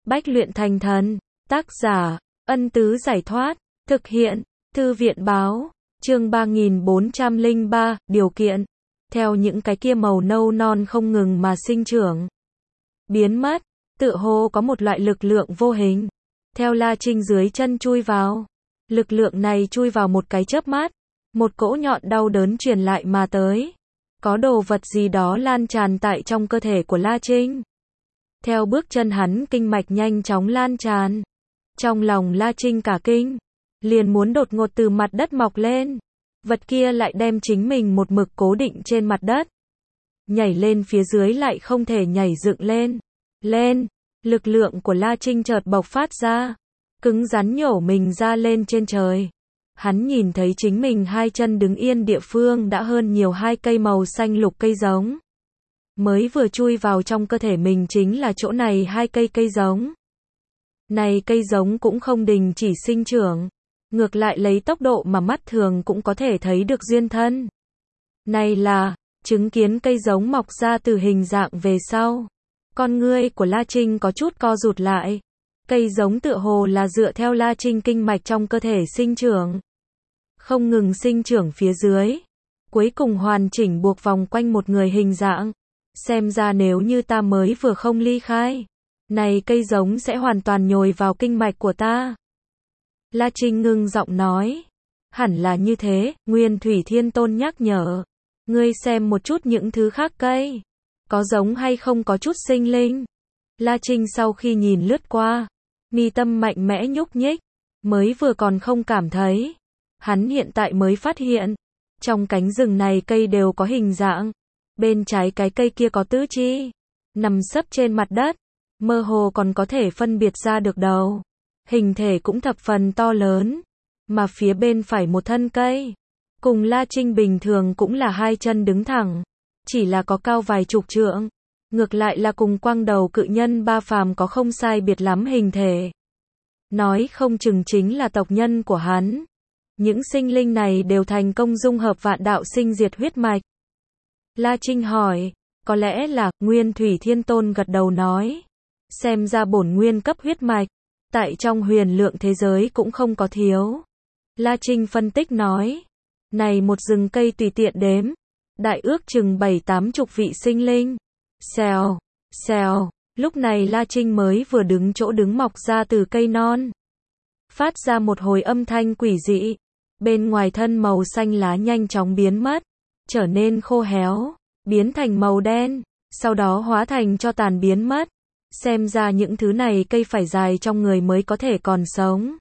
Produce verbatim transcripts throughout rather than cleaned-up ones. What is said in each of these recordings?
Bách luyện thành thần. Tác giả, Ân Tứ Giải Thoát. Thực hiện, Thư viện Báo. Chương ba nghìn bốn trăm lẻ ba, điều kiện. Theo những cái kia màu nâu non không ngừng mà sinh trưởng, biến mất, tựa hồ có một loại lực lượng vô hình theo La Trinh dưới chân chui vào. Lực lượng này chui vào một cái chớp mắt, một cỗ nhọn đau đớn truyền lại mà tới. Có đồ vật gì đó lan tràn tại trong cơ thể của La Trinh. Theo bước chân hắn, kinh mạch nhanh chóng lan tràn. Trong lòng La Trinh cả kinh, liền muốn đột ngột từ mặt đất mọc lên. Vật kia lại đem chính mình một mực cố định trên mặt đất. Nhảy lên phía dưới lại không thể nhảy dựng lên. Lên, lực lượng của La Trinh chợt bộc phát ra, cứng rắn nhổ mình ra lên trên trời. Hắn nhìn thấy chính mình hai chân đứng yên địa phương đã hơn nhiều hai cây màu xanh lục cây giống. Mới vừa chui vào trong cơ thể mình chính là chỗ này hai cây cây giống. Này cây giống cũng không đình chỉ sinh trưởng, ngược lại lấy tốc độ mà mắt thường cũng có thể thấy được duyên thân. Này là, chứng kiến cây giống mọc ra từ hình dạng về sau. Con ngươi của La Trinh có chút co rụt lại. Cây giống tựa hồ là dựa theo La Trinh kinh mạch trong cơ thể sinh trưởng. Không ngừng sinh trưởng phía dưới. Cuối cùng hoàn chỉnh buộc vòng quanh một người hình dạng. Xem ra nếu như ta mới vừa không ly khai, này cây giống sẽ hoàn toàn nhồi vào kinh mạch của ta. La Trinh ngưng giọng nói. Hẳn là như thế, Nguyên Thủy Thiên Tôn nhắc nhở. Ngươi xem một chút những thứ khác cây. Có giống hay không có chút sinh linh. La Trinh sau khi nhìn lướt qua, mi tâm mạnh mẽ nhúc nhích. Mới vừa còn không cảm thấy. Hắn hiện tại mới phát hiện. Trong cánh rừng này cây đều có hình dạng. Bên trái cái cây kia có tứ chi. Nằm sấp trên mặt đất. Mơ hồ còn có thể phân biệt ra được đầu. Hình thể cũng thập phần to lớn. Mà phía bên phải một thân cây. Cùng La Trinh bình thường cũng là hai chân đứng thẳng. Chỉ là có cao vài chục trượng. Ngược lại là cùng quang đầu cự nhân ba phàm có không sai biệt lắm hình thể. Nói không chừng chính là tộc nhân của hắn. Những sinh linh này đều thành công dung hợp vạn đạo sinh diệt huyết mạch. La Trinh hỏi, có lẽ là, Nguyên Thủy Thiên Tôn gật đầu nói. Xem ra bổn nguyên cấp huyết mạch, tại trong huyền lượng thế giới cũng không có thiếu. La Trinh phân tích nói, này một rừng cây tùy tiện đếm, đại ước chừng bảy tám chục vị sinh linh. Xèo, xèo, lúc này La Trinh mới vừa đứng chỗ đứng mọc ra từ cây non. Phát ra một hồi âm thanh quỷ dị. Bên ngoài thân màu xanh lá nhanh chóng biến mất, trở nên khô héo, biến thành màu đen, sau đó hóa thành cho tàn biến mất. Xem ra những thứ này cây phải dài trong người mới có thể còn sống.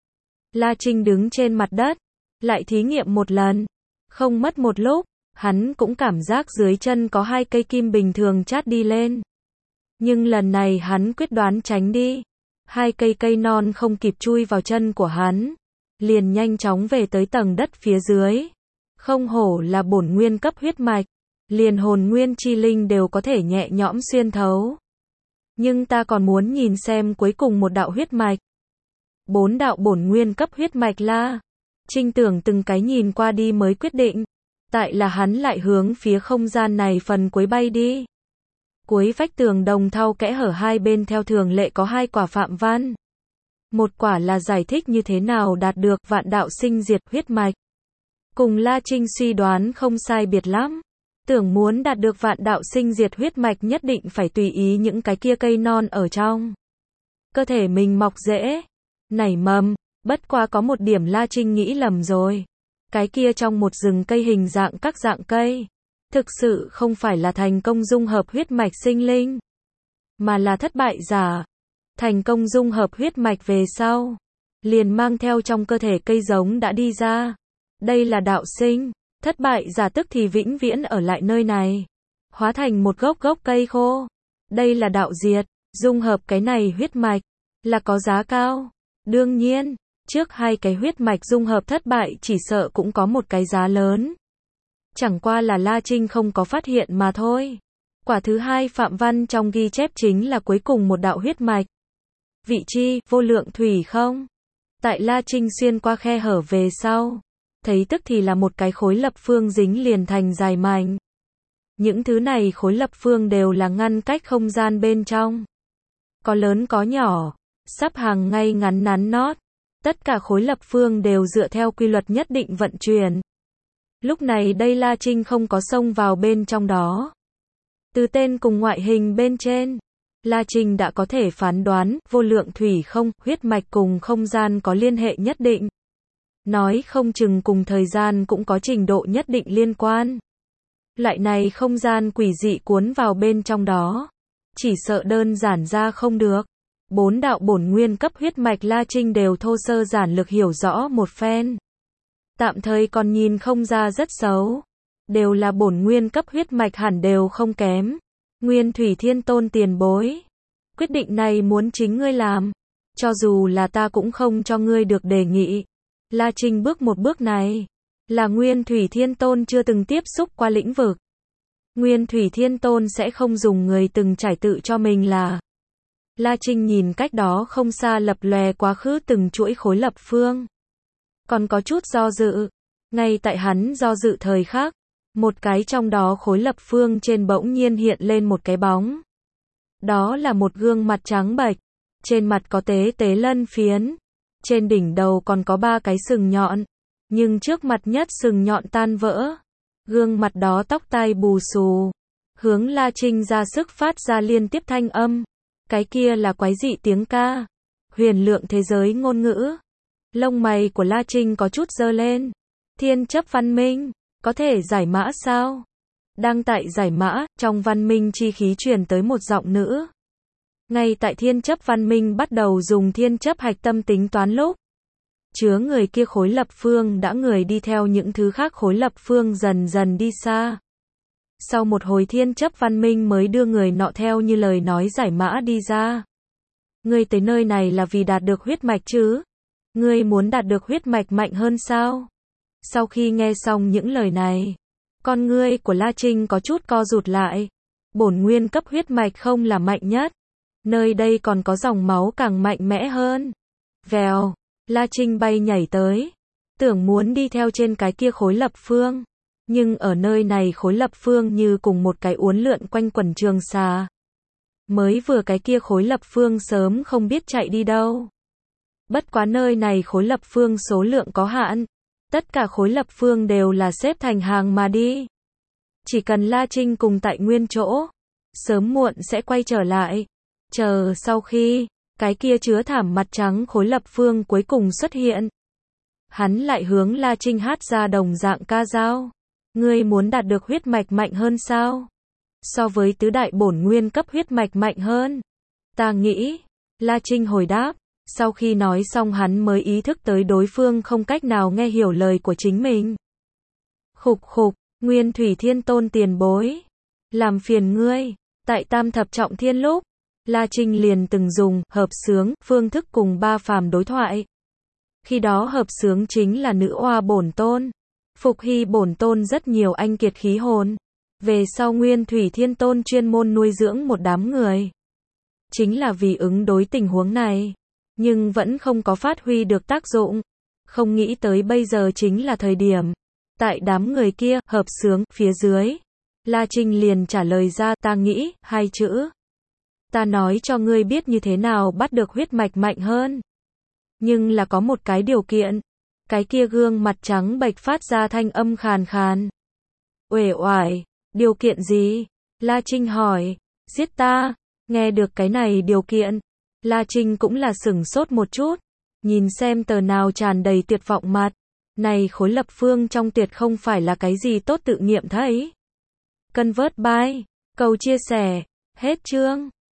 La Trinh đứng trên mặt đất, lại thí nghiệm một lần. Không mất một lúc, hắn cũng cảm giác dưới chân có hai cây kim bình thường chát đi lên. Nhưng lần này hắn quyết đoán tránh đi. Hai cây cây non không kịp chui vào chân của hắn, liền nhanh chóng về tới tầng đất phía dưới. Không hổ là bổn nguyên cấp huyết mạch, liền hồn nguyên chi linh đều có thể nhẹ nhõm xuyên thấu. Nhưng ta còn muốn nhìn xem cuối cùng một đạo huyết mạch. Bốn đạo bổn nguyên cấp huyết mạch La Trinh tưởng từng cái nhìn qua đi mới quyết định. Tại là hắn lại hướng phía không gian này phần cuối bay đi. Cuối vách tường đồng thau kẽ hở hai bên theo thường lệ có hai quả phạm văn. Một quả là giải thích như thế nào đạt được vạn đạo sinh diệt huyết mạch. Cùng La Trinh suy đoán không sai biệt lắm. Tưởng muốn đạt được vạn đạo sinh diệt huyết mạch nhất định phải tùy ý những cái kia cây non ở trong cơ thể mình mọc rễ, nảy mầm. Bất quá có một điểm La Trinh nghĩ lầm rồi. Cái kia trong một rừng cây hình dạng các dạng cây, thực sự không phải là thành công dung hợp huyết mạch sinh linh, mà là thất bại giả. Thành công dung hợp huyết mạch về sau, liền mang theo trong cơ thể cây giống đã đi ra. Đây là đạo sinh. Thất bại giả tức thì vĩnh viễn ở lại nơi này, hóa thành một gốc gốc cây khô. Đây là đạo diệt. Dung hợp cái này huyết mạch là có giá cao. Đương nhiên, trước hai cái huyết mạch dung hợp thất bại chỉ sợ cũng có một cái giá lớn. Chẳng qua là La Trinh không có phát hiện mà thôi. Quả thứ hai phạm văn trong ghi chép chính là cuối cùng một đạo huyết mạch. Vị chi, vô lượng thủy không? Tại La Trinh xuyên qua khe hở về sau, thấy tức thì là một cái khối lập phương dính liền thành dài mảnh. Những thứ này khối lập phương đều là ngăn cách không gian bên trong. có lớn có nhỏ, sắp hàng ngay ngắn nắn nót. Tất cả khối lập phương đều dựa theo quy luật nhất định vận chuyển. Lúc này đây La Trinh không có xông vào bên trong đó. Từ tên cùng ngoại hình bên trên, La Trinh đã có thể phán đoán, vô lượng thủy không, huyết mạch cùng không gian có liên hệ nhất định. Nói không chừng cùng thời gian cũng có trình độ nhất định liên quan. Loại này không gian quỷ dị cuốn vào bên trong đó, chỉ sợ đơn giản ra không được. Bốn đạo bổn nguyên cấp huyết mạch La Trinh đều thô sơ giản lược hiểu rõ một phen. Tạm thời còn nhìn không ra rất xấu. Đều là bổn nguyên cấp huyết mạch hẳn đều không kém. Nguyên Thủy Thiên Tôn tiền bối. Quyết định này muốn chính ngươi làm. Cho dù là ta cũng không cho ngươi được đề nghị. La Trinh bước một bước này. Là Nguyên Thủy Thiên Tôn chưa từng tiếp xúc qua lĩnh vực. Nguyên Thủy Thiên Tôn sẽ không dùng người từng trải tự cho mình là. La Trinh nhìn cách đó không xa lập lòe quá khứ từng chuỗi khối lập phương. Còn có chút do dự. Ngay tại hắn do dự thời khắc, một cái trong đó khối lập phương trên bỗng nhiên hiện lên một cái bóng. Đó là một gương mặt trắng bệch, trên mặt có tế tế lân phiến, trên đỉnh đầu còn có ba cái sừng nhọn, nhưng trước mặt nhất sừng nhọn tan vỡ. Gương mặt đó tóc tai bù xù, hướng La Trinh ra sức phát ra liên tiếp thanh âm. Cái kia là quái dị tiếng ca, huyền lượng thế giới ngôn ngữ. Lông mày của La Trinh có chút giơ lên. Thiên chấp văn minh, có thể giải mã sao? Đang tại giải mã, trong văn minh chi khí truyền tới một giọng nữ. Ngay tại thiên chấp văn minh bắt đầu dùng thiên chấp hạch tâm tính toán lúc, chứa người kia khối lập phương đã người đi theo những thứ khác khối lập phương dần dần đi xa. Sau một hồi thiên chấp văn minh mới đưa người nọ theo như lời nói giải mã đi ra. Ngươi tới nơi này là vì đạt được huyết mạch chứ? Ngươi muốn đạt được huyết mạch mạnh hơn sao? Sau khi nghe xong những lời này, con ngươi của La Trinh có chút co rụt lại. Bổn nguyên cấp huyết mạch không là mạnh nhất. Nơi đây còn có dòng máu càng mạnh mẽ hơn. Vèo, La Trinh bay nhảy tới. Tưởng muốn đi theo trên cái kia khối lập phương. Nhưng ở nơi này khối lập phương như cùng một cái uốn lượn quanh quần trường xà. Mới vừa cái kia khối lập phương sớm không biết chạy đi đâu. Bất quá nơi này khối lập phương số lượng có hạn. Tất cả khối lập phương đều là xếp thành hàng mà đi. Chỉ cần La Trinh cùng tại nguyên chỗ, sớm muộn sẽ quay trở lại. Chờ sau khi, cái kia chứa thảm mặt trắng khối lập phương cuối cùng xuất hiện. Hắn lại hướng La Trinh hát ra đồng dạng ca dao. Ngươi muốn đạt được huyết mạch mạnh hơn sao? So với tứ đại bổn nguyên cấp huyết mạch mạnh hơn. Ta nghĩ, La Trinh hồi đáp. Sau khi nói xong hắn mới ý thức tới đối phương không cách nào nghe hiểu lời của chính mình. Khục khục, Nguyên Thủy Thiên Tôn tiền bối. Làm phiền ngươi, tại tam thập trọng thiên lúc, La Trinh liền từng dùng hợp xướng phương thức cùng ba phàm đối thoại. Khi đó hợp xướng chính là nữ oa bổn tôn. Phục hy bổn tôn rất nhiều anh kiệt khí hồn. Về sau Nguyên Thủy Thiên Tôn chuyên môn nuôi dưỡng một đám người. Chính là vì ứng đối tình huống này. Nhưng vẫn không có phát huy được tác dụng. Không nghĩ tới bây giờ chính là thời điểm. Tại đám người kia, hợp xướng, phía dưới. La Trinh liền trả lời ra, ta nghĩ, hai chữ. Ta nói cho ngươi biết như thế nào bắt được huyết mạch mạnh hơn. Nhưng là có một cái điều kiện. Cái kia gương mặt trắng bệch phát ra thanh âm khàn khàn. Uể oải, điều kiện gì? La Trinh hỏi. Giết ta. Nghe được cái này điều kiện. La Trinh cũng là sửng sốt một chút. Nhìn xem tờ nào tràn đầy tuyệt vọng mặt. Này khối lập phương trong tuyệt không phải là cái gì tốt tự nghiệm thấy. Convert by. Cầu chia sẻ. Hết chương.